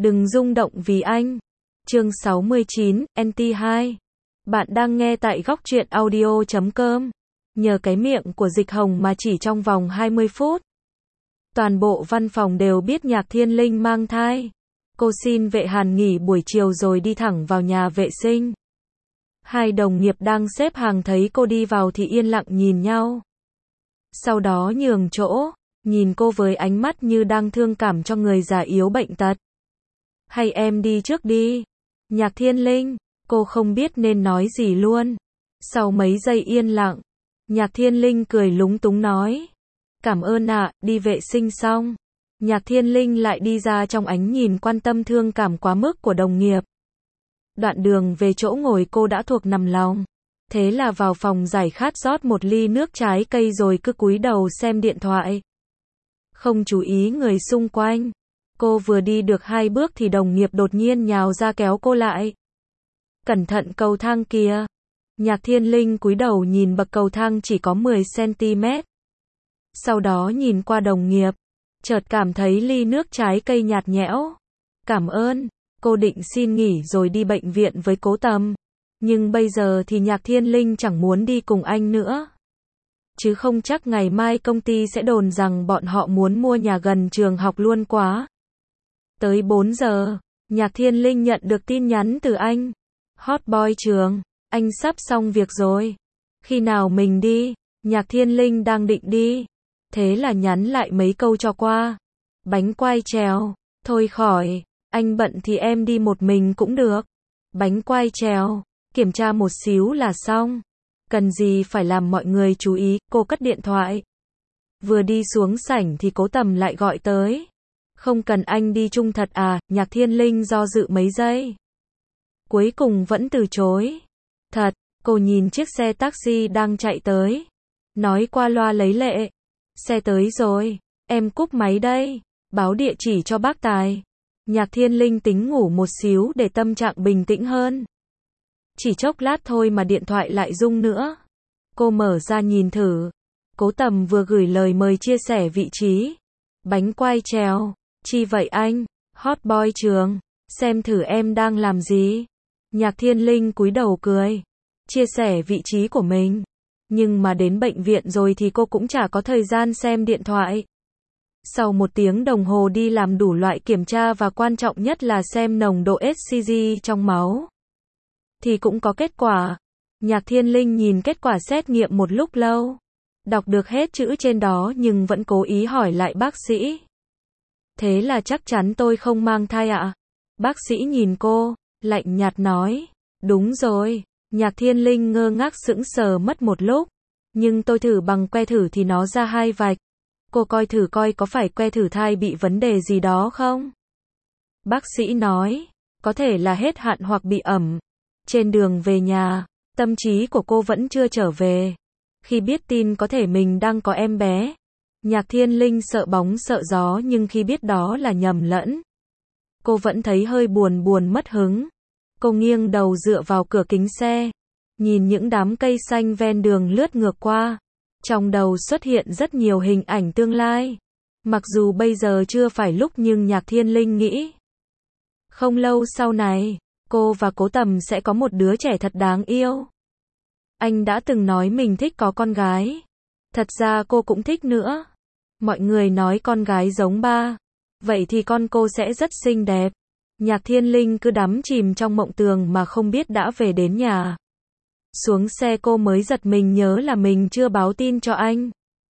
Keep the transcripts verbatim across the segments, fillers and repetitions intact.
Đừng rung động vì anh. Chương sáu mươi chín, en tê hai. Bạn đang nghe tại góc truyện audio chấm com. Nhờ cái miệng của Dịch Hồng mà chỉ trong vòng hai mươi phút, toàn bộ văn phòng đều biết Nhạc Thiên Linh mang thai. Cô xin vệ hàn nghỉ buổi chiều rồi đi thẳng vào nhà vệ sinh. Hai đồng nghiệp đang xếp hàng thấy cô đi vào thì yên lặng nhìn nhau. Sau đó nhường chỗ, nhìn cô với ánh mắt như đang thương cảm cho người già yếu bệnh tật. Hay em đi trước đi. Nhạc Thiên Linh, cô không biết nên nói gì luôn. Sau mấy giây yên lặng, Nhạc Thiên Linh cười lúng túng nói. Cảm ơn ạ, đi vệ sinh xong. Nhạc Thiên Linh lại đi ra trong ánh nhìn quan tâm thương cảm quá mức của đồng nghiệp. Đoạn đường về chỗ ngồi cô đã thuộc nằm lòng. Thế là vào phòng giải khát rót một ly nước trái cây rồi cứ cúi đầu xem điện thoại. Không chú ý người xung quanh. Cô vừa đi được hai bước thì đồng nghiệp đột nhiên nhào ra kéo cô lại. Cẩn thận cầu thang kìa. Nhạc Thiên Linh cúi đầu nhìn bậc cầu thang chỉ có mười xăng ti mét. Sau đó nhìn qua đồng nghiệp, chợt cảm thấy ly nước trái cây nhạt nhẽo. Cảm ơn, cô định xin nghỉ rồi đi bệnh viện với Cố Tầm. Nhưng bây giờ thì Nhạc Thiên Linh chẳng muốn đi cùng anh nữa. Chứ không chắc ngày mai công ty sẽ đồn rằng bọn họ muốn mua nhà gần trường học luôn quá. Tới bốn giờ, Nhạc Thiên Linh nhận được tin nhắn từ anh. Hot boy trường, anh sắp xong việc rồi. Khi nào mình đi? Nhạc Thiên Linh đang định đi. Thế là nhắn lại mấy câu cho qua. Bánh quai trèo, thôi khỏi, anh bận thì em đi một mình cũng được. Bánh quai trèo, kiểm tra một xíu là xong. Cần gì phải làm mọi người chú ý, cô cất điện thoại. Vừa đi xuống sảnh thì Cố Tầm lại gọi tới. Không cần anh đi chung thật à? Nhạc Thiên Linh do dự mấy giây. Cuối cùng vẫn từ chối. Thật, cô nhìn chiếc xe taxi đang chạy tới. Nói qua loa lấy lệ. Xe tới rồi, em cúp máy đây. Báo địa chỉ cho bác Tài. Nhạc Thiên Linh tính ngủ một xíu để tâm trạng bình tĩnh hơn. Chỉ chốc lát thôi mà điện thoại lại rung nữa. Cô mở ra nhìn thử. Cố Tầm vừa gửi lời mời chia sẻ vị trí. Bánh quai trèo. Chi vậy anh? Hot boy trường. Xem thử em đang làm gì. Nhạc Thiên Linh cúi đầu cười. Chia sẻ vị trí của mình. Nhưng mà đến bệnh viện rồi thì cô cũng chả có thời gian xem điện thoại. Sau một tiếng đồng hồ đi làm đủ loại kiểm tra và quan trọng nhất là xem nồng độ ét xê giê trong máu, thì cũng có kết quả. Nhạc Thiên Linh nhìn kết quả xét nghiệm một lúc lâu. Đọc được hết chữ trên đó nhưng vẫn cố ý hỏi lại bác sĩ. Thế là chắc chắn tôi không mang thai ạ? Bác sĩ nhìn cô, lạnh nhạt nói. Đúng rồi. Nhạc Thiên Linh ngơ ngác sững sờ mất một lúc. Nhưng tôi thử bằng que thử thì nó ra hai vạch. Cô coi thử coi có phải que thử thai bị vấn đề gì đó không? Bác sĩ nói, có thể là hết hạn hoặc bị ẩm. Trên đường về nhà, tâm trí của cô vẫn chưa trở về. Khi biết tin có thể mình đang có em bé, Nhạc Thiên Linh sợ bóng sợ gió nhưng khi biết đó là nhầm lẫn, cô vẫn thấy hơi buồn buồn mất hứng. Cô nghiêng đầu dựa vào cửa kính xe, nhìn những đám cây xanh ven đường lướt ngược qua. Trong đầu xuất hiện rất nhiều hình ảnh tương lai. Mặc dù bây giờ chưa phải lúc nhưng Nhạc Thiên Linh nghĩ. Không lâu sau này, cô và Cố Tầm sẽ có một đứa trẻ thật đáng yêu. Anh đã từng nói mình thích có con gái. Thật ra cô cũng thích nữa. Mọi người nói con gái giống ba. Vậy thì con cô sẽ rất xinh đẹp. Nhạc Thiên Linh cứ đắm chìm trong mộng tường mà không biết đã về đến nhà. Xuống xe cô mới giật mình nhớ là mình chưa báo tin cho anh.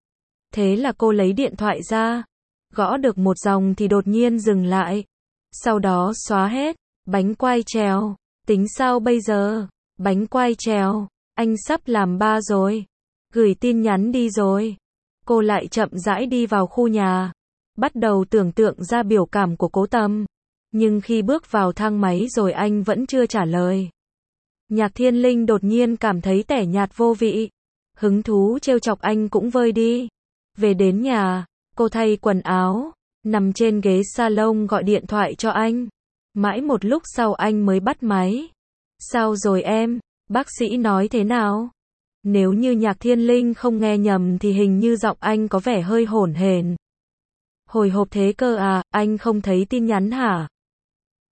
Thế là cô lấy điện thoại ra. Gõ được một dòng thì đột nhiên dừng lại. Sau đó xóa hết. Bánh quai trèo. Tính sao bây giờ? Bánh quai trèo. Anh sắp làm ba rồi. Gửi tin nhắn đi rồi. Cô lại chậm rãi đi vào khu nhà. Bắt đầu tưởng tượng ra biểu cảm của Cố Tầm. Nhưng khi bước vào thang máy rồi anh vẫn chưa trả lời. Nhạc Thiên Linh đột nhiên cảm thấy tẻ nhạt vô vị. Hứng thú trêu chọc anh cũng vơi đi. Về đến nhà, cô thay quần áo, nằm trên ghế salon gọi điện thoại cho anh. Mãi một lúc sau anh mới bắt máy. Sao rồi em? Bác sĩ nói thế nào? Nếu như Nhạc Thiên Linh không nghe nhầm thì hình như giọng anh có vẻ hơi hổn hển. Hồi hộp thế cơ à, anh không thấy tin nhắn hả?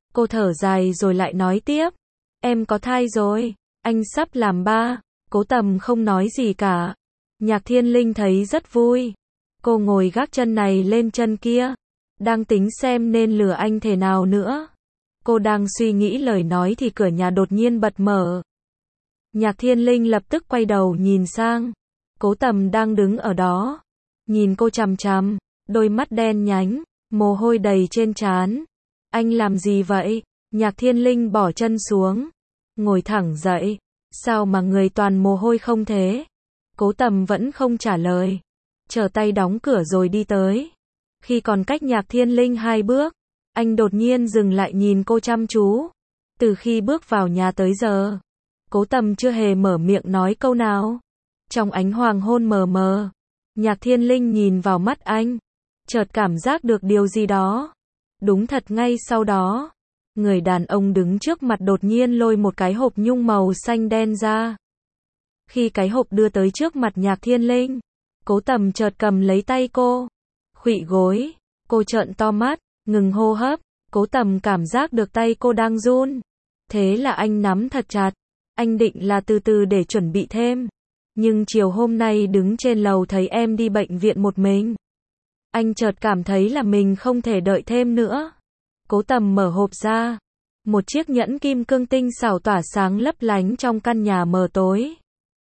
Cô thở dài rồi lại nói tiếp. Em có thai rồi, anh sắp làm ba. Cố Tầm không nói gì cả. Nhạc Thiên Linh thấy rất vui. Cô ngồi gác chân này lên chân kia, đang tính xem nên lừa anh thế nào nữa. Cô đang suy nghĩ lời nói thì cửa nhà đột nhiên bật mở. Nhạc Thiên Linh lập tức quay đầu nhìn sang. Cố Tầm đang đứng ở đó, nhìn cô chằm chằm, đôi mắt đen nhánh, mồ hôi đầy trên trán. Anh làm gì vậy? Nhạc Thiên Linh bỏ chân xuống, ngồi thẳng dậy. Sao mà người toàn mồ hôi không thế? Cố Tầm vẫn không trả lời, trở tay đóng cửa rồi đi tới. Khi còn cách Nhạc Thiên Linh hai bước, anh đột nhiên dừng lại nhìn cô chăm chú. Từ khi bước vào nhà tới giờ, Cố Tầm chưa hề mở miệng nói câu nào. Trong ánh hoàng hôn mờ mờ, Nhạc Thiên Linh nhìn vào mắt anh, chợt cảm giác được điều gì đó. Đúng thật ngay sau đó, người đàn ông đứng trước mặt đột nhiên lôi một cái hộp nhung màu xanh đen ra. Khi cái hộp đưa tới trước mặt Nhạc Thiên Linh, Cố Tầm chợt cầm lấy tay cô, khuỵu gối. Cô trợn to mắt, ngừng hô hấp. Cố Tầm cảm giác được tay cô đang run. Thế là anh nắm thật chặt. Anh định là từ từ để chuẩn bị thêm. Nhưng chiều hôm nay đứng trên lầu thấy em đi bệnh viện một mình. Anh chợt cảm thấy là mình không thể đợi thêm nữa. Cố Tầm mở hộp ra. Một chiếc nhẫn kim cương tinh xảo tỏa sáng lấp lánh trong căn nhà mờ tối.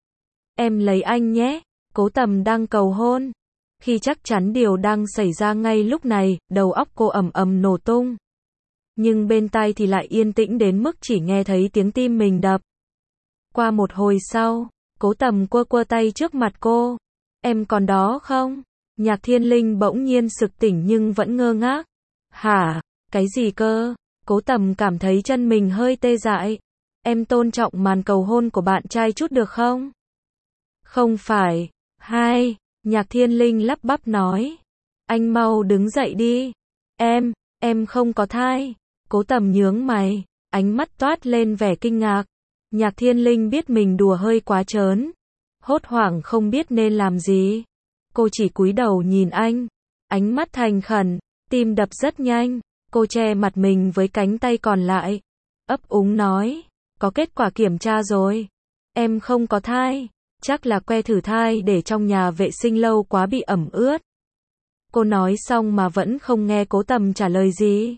Em lấy anh nhé. Cố Tầm đang cầu hôn. Khi chắc chắn điều đang xảy ra ngay lúc này, đầu óc cô ầm ầm nổ tung. Nhưng bên tai thì lại yên tĩnh đến mức chỉ nghe thấy tiếng tim mình đập. Qua một hồi sau, Cố Tầm quơ quơ tay trước mặt cô. Em còn đó không? Nhạc Thiên Linh bỗng nhiên sực tỉnh nhưng vẫn ngơ ngác. Hả? Cái gì cơ? Cố Tầm cảm thấy chân mình hơi tê dại. Em tôn trọng màn cầu hôn của bạn trai chút được không? Không phải. Hai. Nhạc Thiên Linh lắp bắp nói. Anh mau đứng dậy đi. Em, em không có thai. Cố Tầm nhướng mày, ánh mắt toát lên vẻ kinh ngạc. Nhạc Thiên Linh biết mình đùa hơi quá trớn, hốt hoảng không biết nên làm gì. Cô chỉ cúi đầu nhìn anh, ánh mắt thành khẩn, tim đập rất nhanh. Cô che mặt mình với cánh tay còn lại, ấp úng nói, có kết quả kiểm tra rồi. Em không có thai, chắc là que thử thai để trong nhà vệ sinh lâu quá bị ẩm ướt. Cô nói xong mà vẫn không nghe Cố Tầm trả lời gì.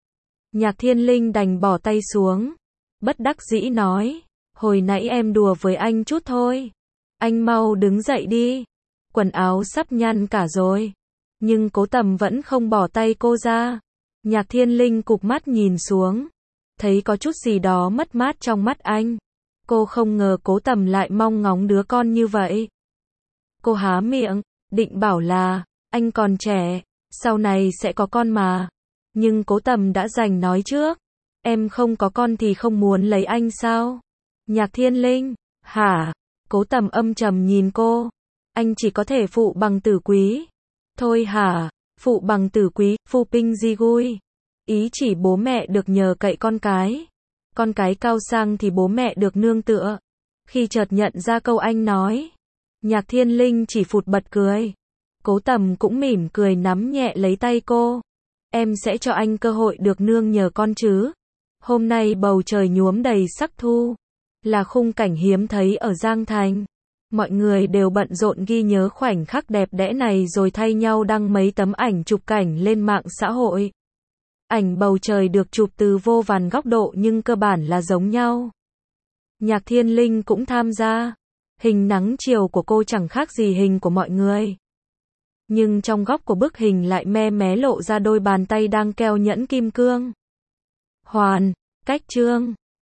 Nhạc Thiên Linh đành bỏ tay xuống, bất đắc dĩ nói, hồi nãy em đùa với anh chút thôi. Anh mau đứng dậy đi, quần áo sắp nhăn cả rồi. Nhưng Cố Tầm vẫn không bỏ tay cô ra. Nhạc Thiên Linh cụp mắt nhìn xuống, thấy có chút gì đó mất mát trong mắt anh. Cô không ngờ Cố Tầm lại mong ngóng đứa con như vậy. Cô há miệng, định bảo là, anh còn trẻ, sau này sẽ có con mà. Nhưng Cố Tầm đã giành nói trước, em không có con thì không muốn lấy anh sao? Nhạc Thiên Linh, hả? Cố Tầm âm trầm nhìn cô, anh chỉ có thể phụ bằng tử quý. Thôi hả? Phụ bằng tử quý, phu pinh di gui. Ý chỉ bố mẹ được nhờ cậy con cái. Con cái cao sang thì bố mẹ được nương tựa. Khi chợt nhận ra câu anh nói, Nhạc Thiên Linh chỉ phụt bật cười. Cố Tầm cũng mỉm cười nắm nhẹ lấy tay cô. Em sẽ cho anh cơ hội được nương nhờ con chứ. Hôm nay bầu trời nhuốm đầy sắc thu, là khung cảnh hiếm thấy ở Giang Thành. Mọi người đều bận rộn ghi nhớ khoảnh khắc đẹp đẽ này rồi thay nhau đăng mấy tấm ảnh chụp cảnh lên mạng xã hội. Ảnh bầu trời được chụp từ vô vàn góc độ nhưng cơ bản là giống nhau. Nhạc Thiên Linh cũng tham gia. Hình nắng chiều của cô chẳng khác gì hình của mọi người. Nhưng trong góc của bức hình lại me mé lộ ra đôi bàn tay đang keo nhẫn kim cương. Hoàn, cách trương.